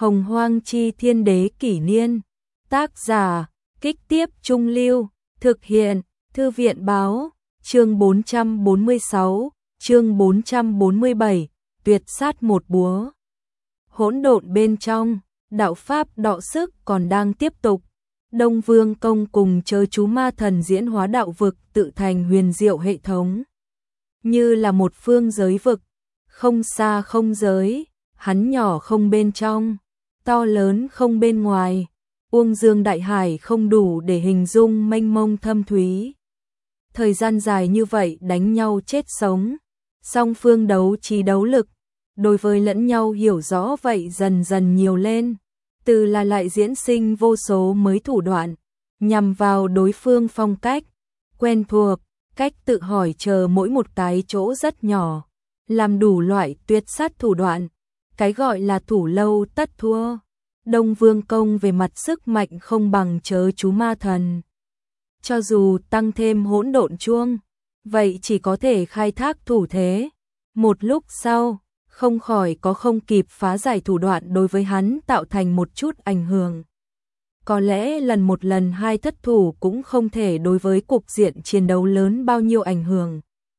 Hồng Hoang Chi Thiên Đế Kỷ Niên. Tác giả, Kích Tiếp Trung Lưu. Thực hiện, Thư viện Báo. Chương 446, chương 447, tuyệt sát một búa. Hỗn độn bên trong, đạo pháp đọ sức còn đang tiếp tục. Đông Vương Công cùng Chớ Chú Ma Thần diễn hóa đạo vực tự thành huyền diệu hệ thống. Như là một phương giới vực, không xa không giới, hắn nhỏ không bên trong, to lớn không bên ngoài, uông dương đại hải không đủ để hình dung mênh mông thâm thúy. Thời gian dài như vậy đánh nhau chết sống, song phương đấu trí đấu lực, đối với lẫn nhau hiểu rõ vậy dần dần nhiều lên, từ là lại diễn sinh vô số mới thủ đoạn, nhằm vào đối phương phong cách, quen thuộc, cách tự hỏi chờ mỗi một cái chỗ rất nhỏ, làm đủ loại tuyệt sát thủ đoạn, cái gọi là thủ lâu tất thua. Đông Vương Công về mặt sức mạnh không bằng Chớ Chú Ma Thần. Cho dù tăng thêm hỗn độn chuông, vậy chỉ có thể khai thác thủ thế. Một lúc sau, không khỏi có không kịp phá giải thủ đoạn đối với hắn tạo thành một chút ảnh hưởng. Có lẽ lần hai thất thủ cũng không thể đối với cục diện chiến đấu lớn bao nhiêu ảnh hưởng.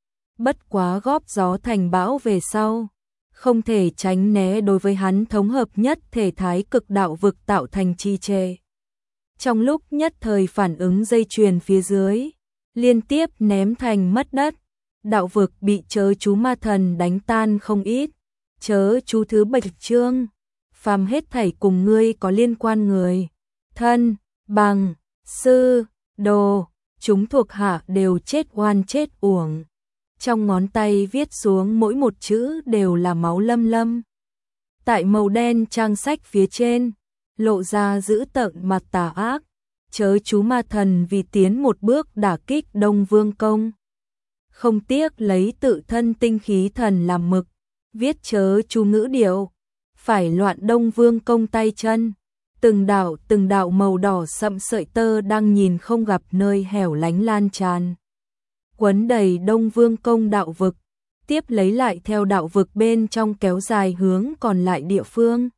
Bất quá góp gió thành bão về sau, không thể tránh né đối với hắn thống hợp nhất thể thái cực đạo vực tạo thành trì trệ. Trong lúc nhất thời phản ứng dây chuyền phía dưới, liên tiếp ném thành mất đất, đạo vực bị Chớ Chú Ma Thần đánh tan không ít. Chớ Chú thứ 7 chương, phàm hết thảy cùng ngươi có liên quan người, thân, bằng, sư, đồ, chúng thuộc hạ đều chết oan chết uổng. Trong ngón tay viết xuống mỗi một chữ đều là máu lâm lâm. Tại màu đen trang sách phía trên, lộ ra dữ tợn mặt tà ác. Chớ Chú Ma Thần vì tiến một bước đả kích Đông Vương Công, không tiếc lấy tự thân tinh khí thần làm mực, viết chớ chú ngữ điệu, phải loạn Đông Vương Công tay chân. Từng đạo màu đỏ sậm sợi tơ đang nhìn không gặp nơi hẻo lánh lan tràn, quấn đầy Đông Vương Công đạo vực, tiếp lấy lại theo đạo vực bên trong kéo dài hướng còn lại địa phương.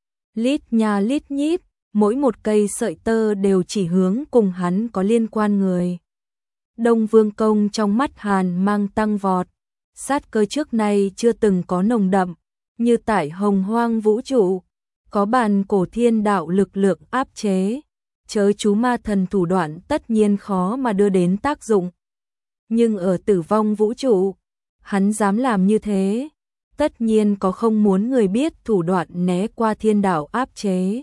Lít nha lít nhít, mỗi một cây sợi tơ đều chỉ hướng cùng hắn có liên quan người. Đông Vương Công trong mắt hàn mang tăng vọt, sát cơ trước nay chưa từng có nồng đậm, như tại Hồng Hoang vũ trụ, có bàn cổ thiên đạo lực lượng áp chế, Chớ Chú Ma Thần thủ đoạn tất nhiên khó mà đưa đến tác dụng. Nhưng ở Tử Vong vũ trụ, hắn dám làm như thế, tất nhiên có không muốn người biết thủ đoạn né qua thiên đạo áp chế.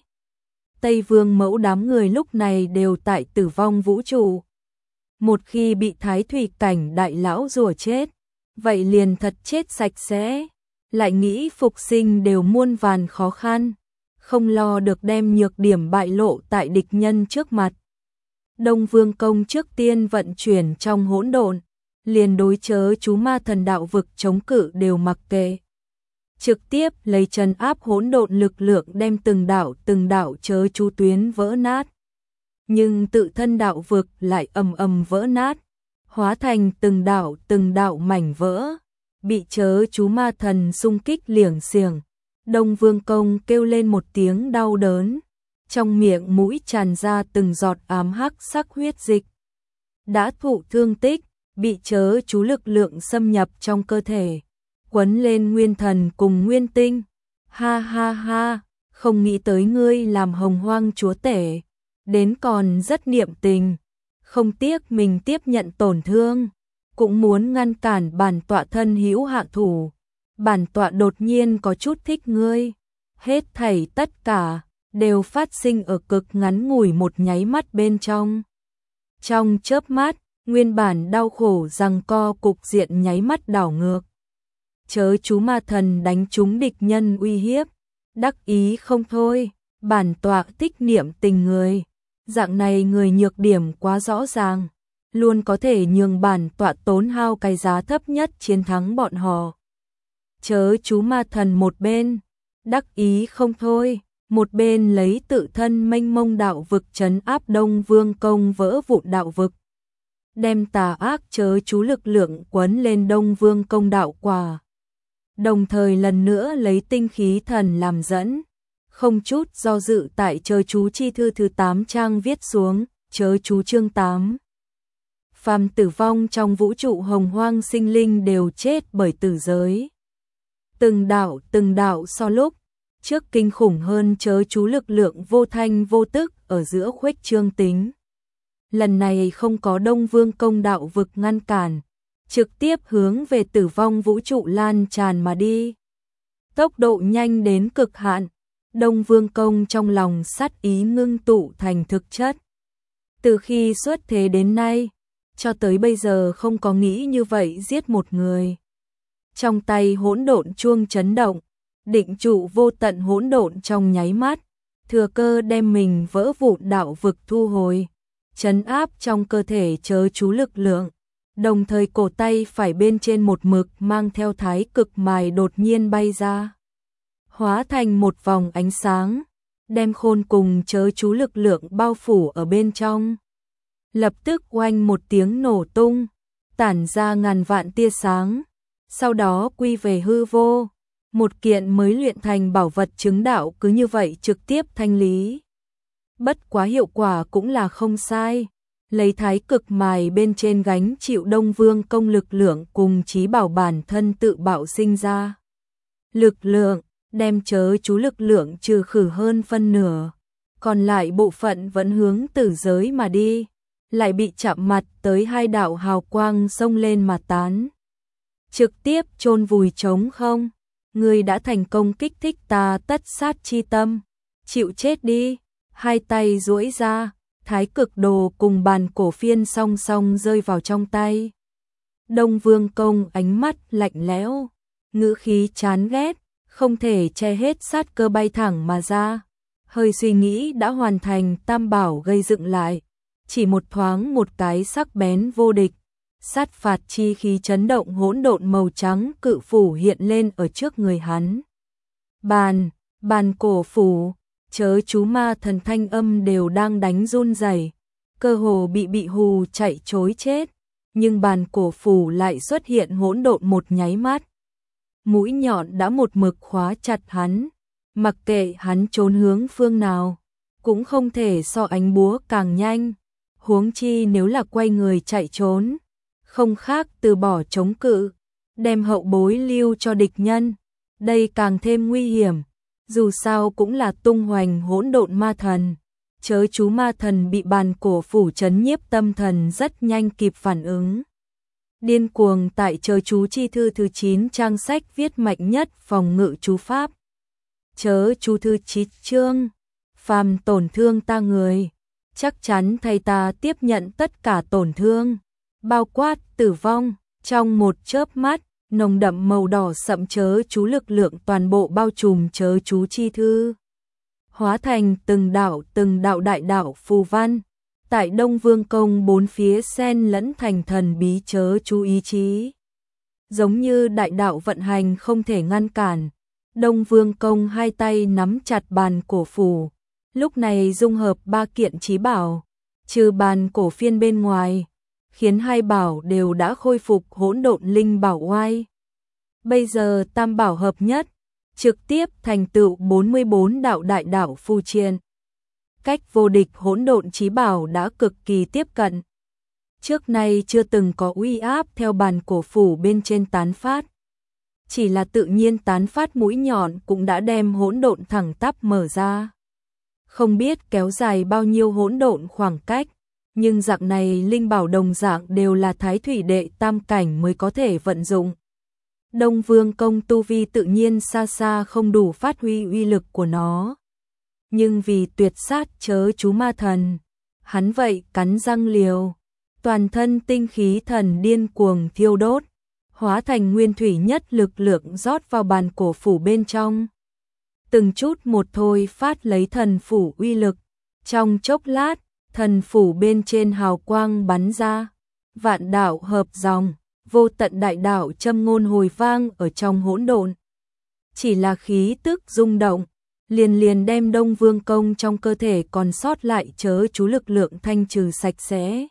Tây Vương Mẫu đám người lúc này đều tại Tử Vong vũ trụ. Một khi bị Thái Thủy Cảnh đại lão rủa chết, vậy liền thật chết sạch sẽ, lại nghĩ phục sinh đều muôn vàn khó khăn, không lo được đem nhược điểm bại lộ tại địch nhân trước mặt. Đông Vương Công trước tiên vận chuyển trong hỗn độn, liền đối Chớ Chú Ma Thần đạo vực chống cự đều mặc kệ. Trực tiếp lấy trấn áp hỗn độn lực lượng đem từng đạo chớ chú tuyến vỡ nát. Nhưng tự thân đạo vực lại ầm ầm vỡ nát, hóa thành từng đạo mảnh vỡ, bị Chớ Chú Ma Thần xung kích liệng xiềng. Đông Vương Công kêu lên một tiếng đau đớn, trong miệng mũi tràn ra từng giọt ám hắc sắc huyết dịch. Đã thụ thương tích, bị Chớ Chú lực lượng xâm nhập trong cơ thể, quấn lên nguyên thần cùng nguyên tinh. Ha ha ha, không nghĩ tới ngươi làm Hồng Hoang chúa tể, đến còn rất niệm tình, không tiếc mình tiếp nhận tổn thương, cũng muốn ngăn cản bản tọa thân hữu hạ thủ. Bản tọa đột nhiên có chút thích ngươi, hết thảy tất cả đều phát sinh ở cực ngắn ngủi một nháy mắt bên trong. Trong chớp mắt, nguyên bản đau khổ giằng co cục diện nháy mắt đảo ngược. Chớ Chú Ma Thần đánh trúng địch nhân uy hiếp, đắc ý không thôi, bản tọa tích niệm tình người, dạng này người nhược điểm quá rõ ràng, luôn có thể nhường bản tọa tốn hao cái giá thấp nhất chiến thắng bọn họ. Chớ Chú Ma Thần một bên đắc ý không thôi, một bên lấy tự thân mênh mông đạo vực trấn áp Đông Vương Công vỡ vụn đạo vực, đem tà ác chớ chú lực lượng quấn lên Đông Vương Công đạo quả. Đồng thời lần nữa lấy tinh khí thần làm dẫn, không chút do dự tại chớ chú chi thư thứ 8 trang viết xuống, chớ chú chương 8. Phàm tử vong trong vũ trụ hồng hoang sinh linh đều chết bởi tử giới. Từng đạo so lúc trước kinh khủng hơn chớ chú lực lượng vô thanh vô tức ở giữa khuếch trương tính. Lần này không có Đông Vương Công đạo vực ngăn cản, trực tiếp hướng về tử vong vũ trụ lan tràn mà đi. Tốc độ nhanh đến cực hạn, Đông Vương Công trong lòng sát ý ngưng tụ thành thực chất. Từ khi xuất thế đến nay, cho tới bây giờ không có nghĩ như vậy giết một người. Trong tay hỗn độn chuông chấn động, định trụ vô tận hỗn độn trong nháy mắt, thừa cơ đem mình vỡ vụn đạo vực thu hồi, trấn áp trong cơ thể chớ chú lực lượng, đồng thời cổ tay phải bên trên một mực mang theo thái cực mài đột nhiên bay ra, hóa thành một vòng ánh sáng, đem khôn cùng chớ chú lực lượng bao phủ ở bên trong. Lập tức oanh một tiếng nổ tung, tản ra ngàn vạn tia sáng, sau đó quy về hư vô. Một kiện mới luyện thành bảo vật chứng đạo cứ như vậy trực tiếp thanh lý. Bất quá hiệu quả cũng là không sai, lấy thái cực mài bên trên gánh chịu Đông Vương Công lực lượng cùng chí bảo bản thân tự bạo sinh ra. Lực lượng, đem chớ chú lực lượng trừ khử hơn phân nửa, còn lại bộ phận vẫn hướng tử giới mà đi, lại bị chạm mặt tới hai đạo hào quang xông lên mà tán. Trực tiếp chôn vùi trống không. Ngươi đã thành công kích thích ta tất sát chi tâm, chịu chết đi. Hai tay duỗi ra, thái cực đồ cùng bàn cổ phiên song song rơi vào trong tay. Đông Vương Công ánh mắt lạnh lẽo, ngữ khí chán ghét, không thể che hết sát cơ bay thẳng mà ra. Hơi suy nghĩ đã hoàn thành, tam bảo gây dựng lại, chỉ một thoáng một cái sắc bén vô địch. Sát phạt chi khí chấn động hỗn độn màu trắng cự phủ hiện lên ở trước người hắn. Bàn cổ phủ, chớ chú ma thần thanh âm đều đang đánh run rẩy, cơ hồ bị hù chạy trối chết, nhưng bàn cổ phủ lại xuất hiện hỗn độn một nháy mắt. Mũi nhọn đã một mực khóa chặt hắn, mặc kệ hắn trốn hướng phương nào, cũng không thể so ánh búa càng nhanh, huống chi nếu là quay người chạy trốn. Không khác từ bỏ chống cự, đem hậu bối lưu cho địch nhân, đây càng thêm nguy hiểm, dù sao cũng là tung hoành hỗn độn ma thần, chớ chú ma thần bị bàn cổ phủ trấn nhiếp tâm thần rất nhanh kịp phản ứng. Điên cuồng tại chớ chú chi thư thứ 9 trang sách viết mạnh nhất phòng ngự chú pháp. Chớ chú thư 9 chương, phàm tổn thương ta người, chắc chắn thay ta tiếp nhận tất cả tổn thương. Bao quát tử vong, trong một chớp mắt, nồng đậm màu đỏ sậm chớ chú lực lượng toàn bộ bao trùm chớ chú chi thư. Hóa thành từng đạo đại đạo phù văn, tại Đông Vương Công bốn phía xen lẫn thành thần bí chớ chú ý chí. Giống như đại đạo vận hành không thể ngăn cản, Đông Vương Công hai tay nắm chặt bàn cổ phủ, lúc này dung hợp ba kiện chí bảo, trừ bàn cổ phiên bên ngoài, khiến hai bảo đều đã khôi phục hỗn độn linh bảo oai. Bây giờ tam bảo hợp nhất, trực tiếp thành tựu 44 đạo đại đạo phù triện. Cách vô địch hỗn độn chí bảo đã cực kỳ tiếp cận. Trước nay chưa từng có uy áp theo bàn cổ phủ bên trên tán phát. Chỉ là tự nhiên tán phát mũi nhọn cũng đã đem hỗn độn thẳng tắp mở ra. Không biết kéo dài bao nhiêu hỗn độn khoảng cách. Nhưng dạng này linh bảo đồng dạng đều là thái thủy đệ tam cảnh mới có thể vận dụng. Đông Vương Công tu vi tự nhiên xa xa không đủ phát huy uy lực của nó. Nhưng vì tuyệt sát chớ chú ma thần, hắn vậy cắn răng liều, toàn thân tinh khí thần điên cuồng thiêu đốt, hóa thành nguyên thủy nhất lực lượng rót vào bàn cổ phủ bên trong. Từng chút một thôi phát lấy thần phủ uy lực, trong chốc lát, thần phủ bên trên hào quang bắn ra, vạn đạo hợp dòng, vô tận đại đạo châm ngôn hồi vang ở trong hỗn độn. Chỉ là khí tức rung động, liền đem Đông Vương Công trong cơ thể còn sót lại chớ chú lực lượng thanh trừ sạch sẽ.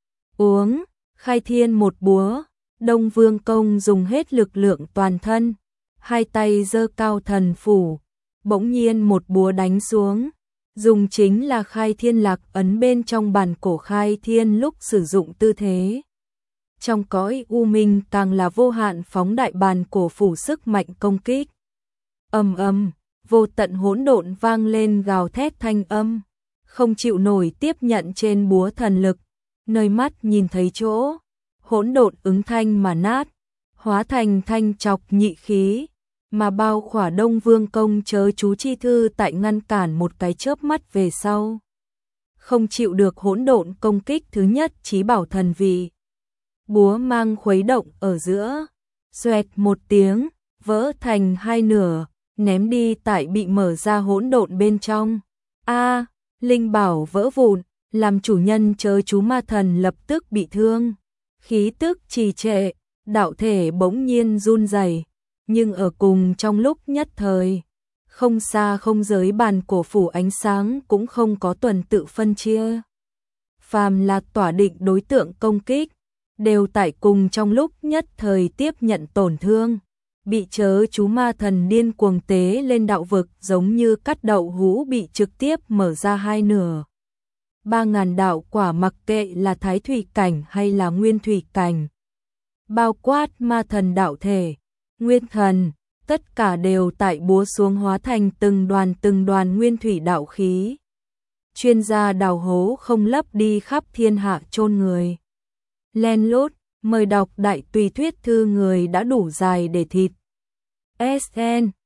Uống, khai thiên một búa, Đông Vương Công dùng hết lực lượng toàn thân, hai tay giơ cao thần phủ, bỗng nhiên một búa đánh xuống, dùng chính là Khai Thiên Lạc ấn bên trong bản cổ Khai Thiên lúc sử dụng tư thế. Trong cõi u minh càng là vô hạn phóng đại bản cổ phủ sức mạnh công kích. Ầm ầm, vô tận hỗn độn vang lên gào thét thanh âm, không chịu nổi tiếp nhận trên búa thần lực, nơi mắt nhìn thấy chỗ, hỗn độn ứng thanh mà nát, hóa thành thanh chọc nhị khí, mà bao khỏa Đông Vương công chớ chú chi thư tại ngăn cản một cái chớp mắt về sau. Không chịu được hỗn độn công kích thứ nhất chí bảo thần vị. Búa mang khuấy động ở giữa, xoẹt một tiếng, vỡ thành hai nửa, ném đi tại bị mở ra hỗn độn bên trong. A, linh bảo vỡ vụn, làm chủ nhân chớ chú ma thần lập tức bị thương, khí tức trì trệ, đạo thể bỗng nhiên run rẩy, nhưng ở cùng trong lúc nhất thời, không xa không giới bàn cổ phủ ánh sáng cũng không có tuần tự phân chia. Phàm là tỏa định đối tượng công kích, đều tại cùng trong lúc nhất thời tiếp nhận tổn thương, bị chớ chú ma thần điên cuồng tế lên đạo vực giống như cắt đậu hũ bị trực tiếp mở ra hai nửa. 3.000 đạo quả mặc kệ là thái thủy cảnh hay là nguyên thủy cảnh, bao quát ma thần đạo thể, nguyên thần, tất cả đều tại búa xuống hóa thành từng đoàn nguyên thủy đạo khí. Chuyên gia đào hố không lấp đi khắp thiên hạ chôn người. Len lút, mời đọc đại tùy thuyết thư người đã đủ dài để thịt. SN